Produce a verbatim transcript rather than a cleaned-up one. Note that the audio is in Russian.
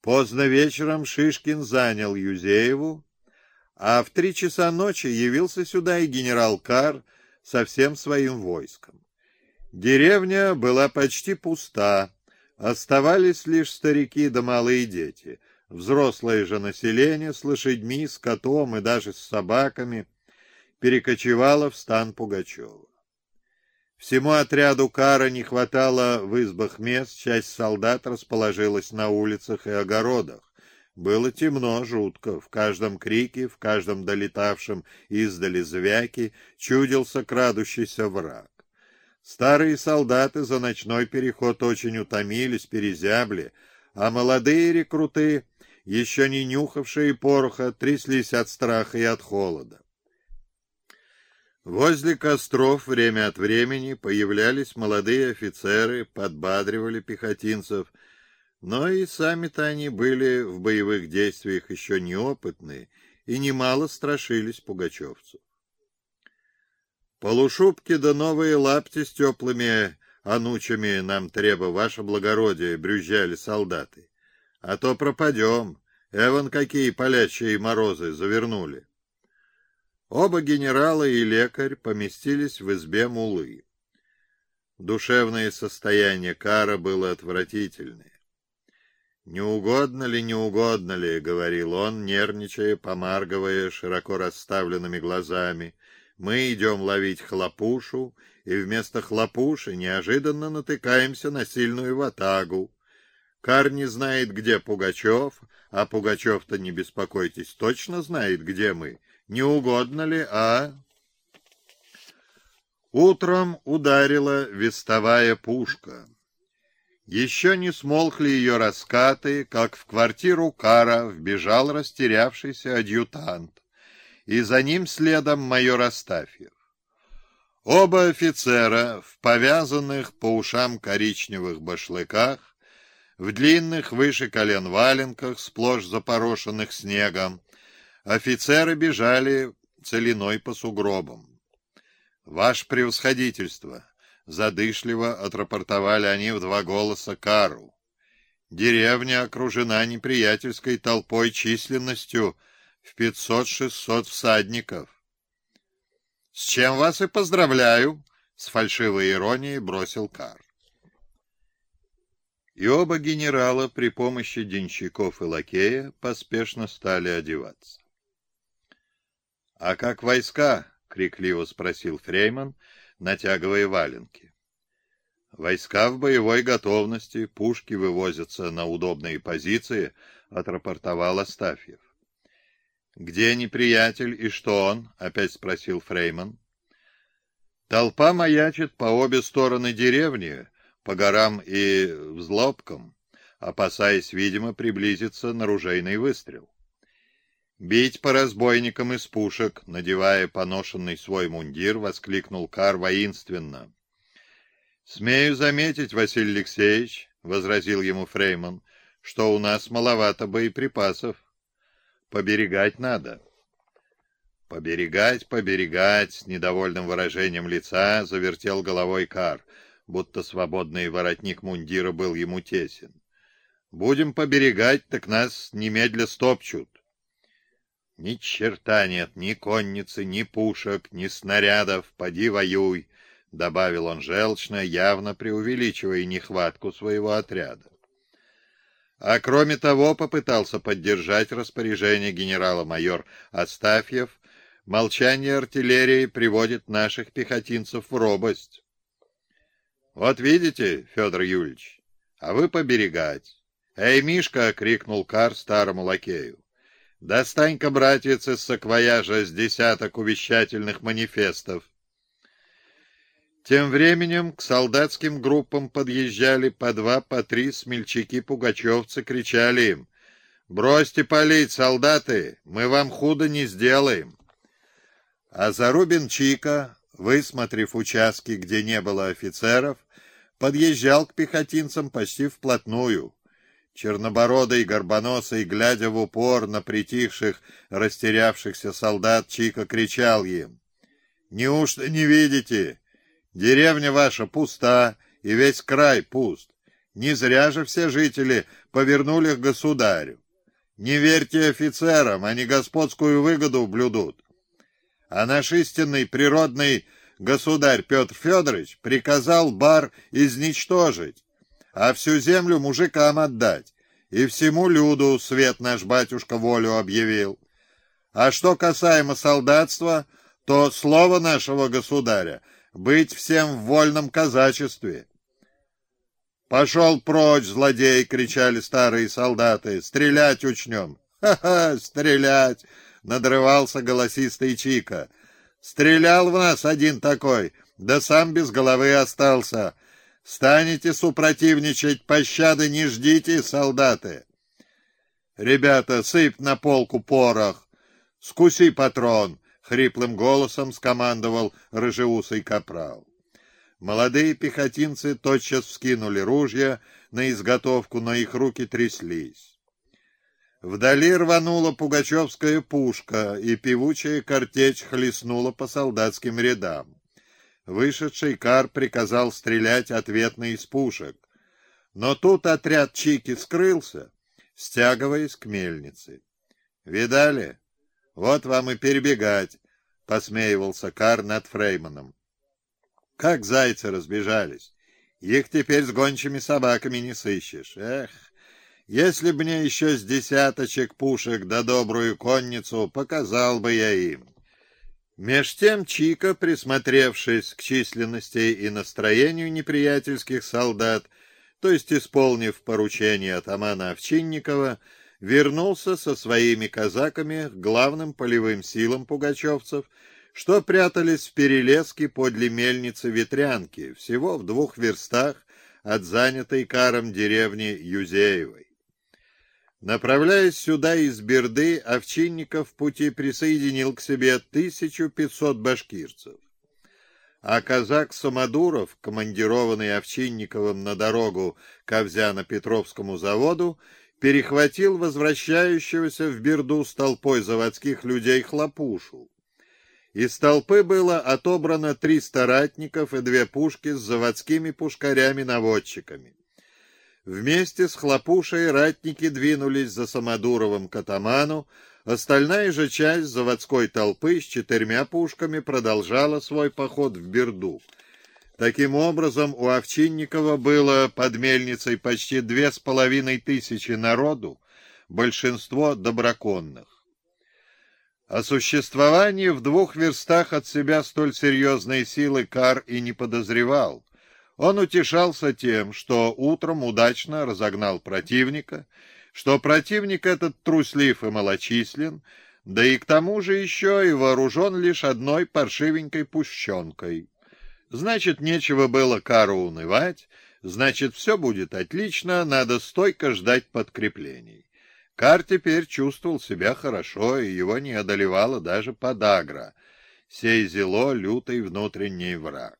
Поздно вечером Шишкин занял Юзееву, а в три часа ночи явился сюда и генерал Кар со всем своим войском. Деревня была почти пуста, оставались лишь старики да малые дети. Взрослое же население с лошадьми, скотом и даже с собаками перекочевало в стан Пугачева. Всему отряду Кара не хватало в избах мест, часть солдат расположилась на улицах и огородах. Было темно, жутко, в каждом крике, в каждом долетавшем издали звяке чудился крадущийся враг. Старые солдаты за ночной переход очень утомились, перезябли, а молодые рекруты, еще не нюхавшие пороха, тряслись от страха и от холода. Возле костров время от времени появлялись молодые офицеры, подбадривали пехотинцев, но и сами-то они были в боевых действиях еще неопытные и немало страшились пугачевцев. Полушубки да новые лапти с теплыми анучами нам треба, ваше благородие, брюзжали солдаты. А то пропадем, эван какие палящие морозы завернули. Оба генерала и лекарь поместились в избе муллы. Душевное состояние Кара было отвратительное. «Не угодно ли, не угодно ли?» — говорил он, нервничая, помаргивая широко расставленными глазами. «Мы идем ловить хлопушу, и вместо хлопуши неожиданно натыкаемся на сильную ватагу. Кар не знает, где Пугачев, а Пугачев-то, не беспокойтесь, точно знает, где мы. Не угодно ли, а?» Утром ударила вестовая пушка. Еще не смолкли ее раскаты, как в квартиру Кара вбежал растерявшийся адъютант, и за ним следом майор Астафьев. Оба офицера в повязанных по ушам коричневых башлыках, в длинных выше колен валенках, сплошь запорошенных снегом, офицеры бежали целиной по сугробам. «Ваше превосходительство!» — задышливо отрапортовали они в два голоса Кару. «Деревня окружена неприятельской толпой численностью в пятьсот-шестьсот всадников». «С чем вас и поздравляю!» — с фальшивой иронией бросил Кар. И оба генерала при помощи денщиков и лакея поспешно стали одеваться. «А как войска?» — крикливо спросил Фрейман, натягивая валенки. «Войска в боевой готовности, пушки вывозятся на удобные позиции», — отрапортовал Астафьев. «Где неприятель и что он?» — опять спросил Фрейман. «Толпа маячит по обе стороны деревни, по горам и взлобкам, опасаясь, видимо, приблизиться на ружейный выстрел. «Бить по разбойникам из пушек», — надевая поношенный свой мундир, воскликнул Кар воинственно. «Смею заметить, Василий Алексеевич», — возразил ему Фрейман, — «что у нас маловато боеприпасов. Поберегать надо». «Поберегать, поберегать», — с недовольным выражением лица завертел головой Кар, будто свободный воротник мундира был ему тесен. «Будем поберегать, так нас немедля стопчут». «Ни черта нет, ни конницы, ни пушек, ни снарядов, поди воюй», — добавил он желчно, явно преувеличивая нехватку своего отряда. А кроме того попытался поддержать распоряжение генерала-майор Астафьев: «Молчание артиллерии приводит наших пехотинцев в робость». «Вот видите, Федор Юрьевич, а вы поберегать». «Эй, Мишка!» — крикнул Кар старому лакею. «Достань-ка, братец, из саквояжа с десяток увещательных манифестов». Тем временем к солдатским группам подъезжали по два, по три смельчаки-пугачевцы, кричали им: «Бросьте палить, солдаты, мы вам худо не сделаем». А Зарубин Чика, высмотрев участки, где не было офицеров, подъезжал к пехотинцам почти вплотную. Чернобородый, горбоносый, глядя в упор на притихших, растерявшихся солдат, Чика кричал им: «Неужто не видите? Деревня ваша пуста, и весь край пуст. Не зря же все жители повернули к государю. Не верьте офицерам, они господскую выгоду блюдут. А наш истинный природный государь Петр Федорович приказал бар изничтожить, а всю землю мужикам отдать, и всему люду свет наш батюшка волю объявил. А что касаемо солдатства, то слово нашего государя — быть всем в вольном казачестве. «Пошел прочь, злодей!» — кричали старые солдаты. «Стрелять учнем!» «Ха-ха, стрелять!» — надрывался голосистый Чика. «Стрелял в нас один такой, да сам без головы остался. Станете супротивничать, пощады не ждите, солдаты!» «Ребята, сыпь на полку порох! Скуси патрон!» — хриплым голосом скомандовал рыжеусый капрал. Молодые пехотинцы тотчас вскинули ружья на изготовку, но их руки тряслись. Вдали рванула пугачевская пушка, и певучая картечь хлестнула по солдатским рядам. Вышедший Кар приказал стрелять ответно из пушек. Но тут отряд Чики скрылся, стягиваясь к мельнице. «Видали? Вот вам и перебегать», — посмеивался Кар над Фрейманом. «Как зайцы разбежались! Их теперь с гончими собаками не сыщешь. Эх, если б мне еще с десяточек пушек да добрую конницу, показал бы я им». Меж тем Чика, присмотревшись к численности и настроению неприятельских солдат, то есть исполнив поручение атамана Овчинникова, вернулся со своими казаками к главным полевым силам пугачевцев, что прятались в перелеске подле мельницы Ветрянки, всего в двух верстах от занятой Каром деревни Юзеевой. Направляясь сюда из Берды, Овчинников в пути присоединил к себе тысячу пятьсот башкирцев. А казак Самодуров, командированный Овчинниковым на дорогу к Овзяно-Петровскому заводу, перехватил возвращающегося в Берду с толпой заводских людей Хлопушу. Из толпы было отобрано триста ратников и две пушки с заводскими пушкарями-наводчиками. Вместе с Хлопушей ратники двинулись за Самодуровым к атаману, остальная же часть заводской толпы с четырьмя пушками продолжала свой поход в Берду. Таким образом, у Овчинникова было под мельницей почти две с половиной тысячи народу, большинство доброконных. О существовании в двух верстах от себя столь серьезной силы Кар и не подозревал. Он утешался тем, что утром удачно разогнал противника, что противник этот труслив и малочислен, да и к тому же еще и вооружен лишь одной паршивенькой пущенкой. Значит, нечего было Кару унывать, значит, все будет отлично, надо стойко ждать подкреплений. Кар теперь чувствовал себя хорошо, и его не одолевала даже подагра, сей зело лютый внутренний враг.